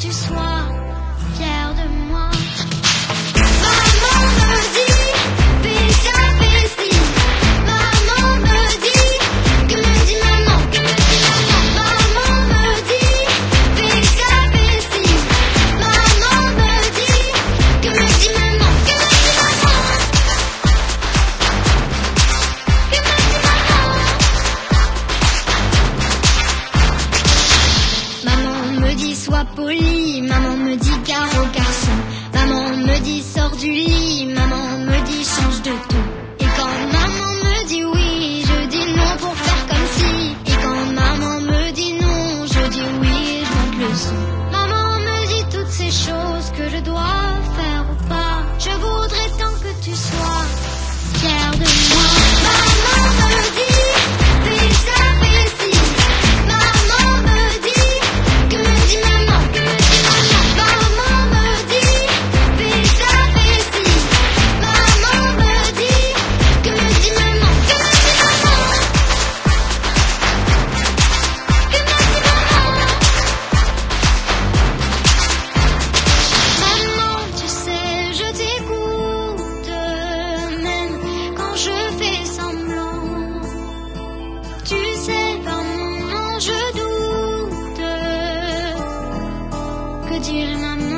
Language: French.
tu sois fière de moi. Maman me dit, fais ça, fais ci. Maman me dit, que me dit maman, que me dit maman. Maman me dit, fais ça, fais ci. Maman me dit, que me dit maman, que me dit maman. Que me dit maman. Maman me dit sois poli, maman me dit gare au garçon. Maman me dit sors du lit, maman me dit change de ton. Et quand maman me dit oui, je dis non pour faire comme si. Et quand maman me dit non, je dis oui et je monte le son. Maman me dit toutes ces choses que je dois faire ou pas. Je voudrais tant que tu sois fière de moi. Maman me dit, fais ça, fais ci. Maman me dit, que me dit maman, que me dit maman. Maman me dit, fais ça, fais ci. Maman me dit, que me dit maman, que me dit maman. Que me dit maman. Maman, tu sais, je t'écoute, même quand je fais semblant. Tu sais, par moments je doute. Que dirait maman?